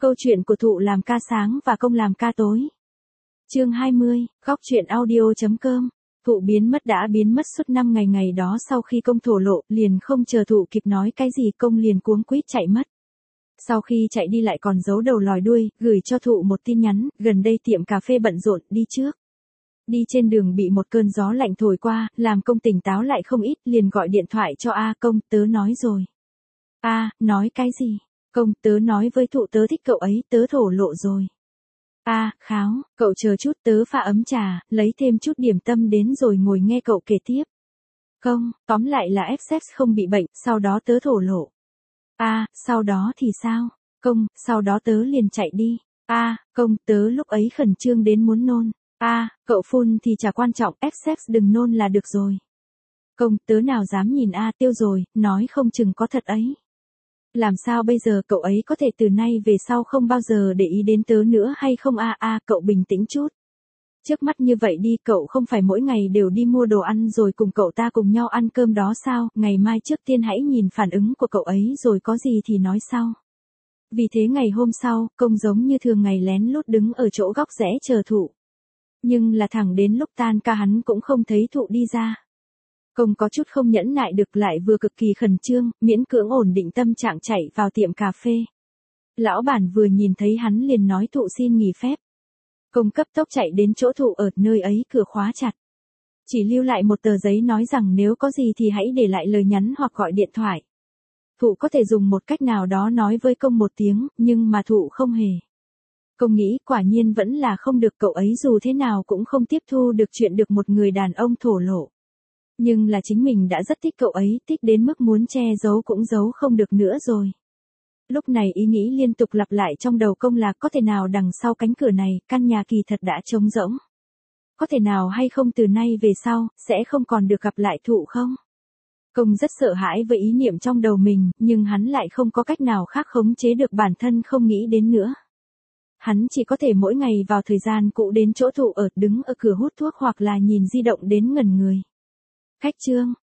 Câu chuyện của Thụ làm ca sáng và Công làm ca tối. Chương 20, góc truyện audio.com. Thụ biến mất đã biến mất suốt 5 ngày, ngày đó sau khi Công thổ lộ, liền không chờ Thụ kịp nói cái gì, Công liền cuống quýt chạy mất. Sau khi chạy đi lại còn giấu đầu lòi đuôi, gửi cho Thụ một tin nhắn, gần đây tiệm cà phê bận rộn, đi trước. Đi trên đường bị một cơn gió lạnh thổi qua, làm Công tỉnh táo lại không ít, liền gọi điện thoại cho Công, tớ nói rồi. Nói cái gì? Công, tớ nói với Thụ tớ thích cậu ấy, tớ thổ lộ rồi. Kháo, cậu chờ chút, tớ pha ấm trà, lấy thêm chút điểm tâm đến rồi ngồi nghe cậu kể tiếp. Công, tóm lại là F không bị bệnh, sau đó tớ thổ lộ. Sau đó thì sao? Công, sau đó tớ liền chạy đi. Công, tớ lúc ấy khẩn trương đến muốn nôn. Cậu phun thì chả quan trọng, F đừng nôn là được rồi. Công, tớ nào dám nhìn tiêu rồi, nói không chừng có thật ấy. Làm sao bây giờ, cậu ấy có thể từ nay về sau không bao giờ để ý đến tớ nữa hay không? Cậu bình tĩnh chút. Trước mắt như vậy đi, cậu không phải mỗi ngày đều đi mua đồ ăn rồi cùng cậu ta cùng nhau ăn cơm đó sao? Ngày mai trước tiên hãy nhìn phản ứng của cậu ấy rồi có gì thì nói sau. Vì thế ngày hôm sau, Công giống như thường ngày lén lút đứng ở chỗ góc rẽ chờ Thụ. Nhưng là thẳng đến lúc tan ca hắn cũng không thấy Thụ đi ra. Công có chút không nhẫn nại được, lại vừa cực kỳ khẩn trương, miễn cưỡng ổn định tâm trạng chạy vào tiệm cà phê. Lão bản vừa nhìn thấy hắn liền nói Thụ xin nghỉ phép. Công cấp tốc chạy đến chỗ Thụ ở, nơi ấy cửa khóa chặt. Chỉ lưu lại một tờ giấy nói rằng nếu có gì thì hãy để lại lời nhắn hoặc gọi điện thoại. Thụ có thể dùng một cách nào đó nói với Công một tiếng, nhưng mà Thụ không hề. Công nghĩ quả nhiên vẫn là không được, cậu ấy dù thế nào cũng không tiếp thu được chuyện được một người đàn ông thổ lộ. Nhưng là chính mình đã rất thích cậu ấy, thích đến mức muốn che giấu cũng giấu không được nữa rồi. Lúc này ý nghĩ liên tục lặp lại trong đầu Công là có thể nào đằng sau cánh cửa này, căn nhà kỳ thật đã trống rỗng. Có thể nào hay không từ nay về sau, sẽ không còn được gặp lại Thụ không? Công rất sợ hãi với ý niệm trong đầu mình, nhưng hắn lại không có cách nào khác khống chế được bản thân không nghĩ đến nữa. Hắn chỉ có thể mỗi ngày vào thời gian cũ đến chỗ Thụ ở, đứng ở cửa hút thuốc hoặc là nhìn di động đến ngẩn người. Khách trương,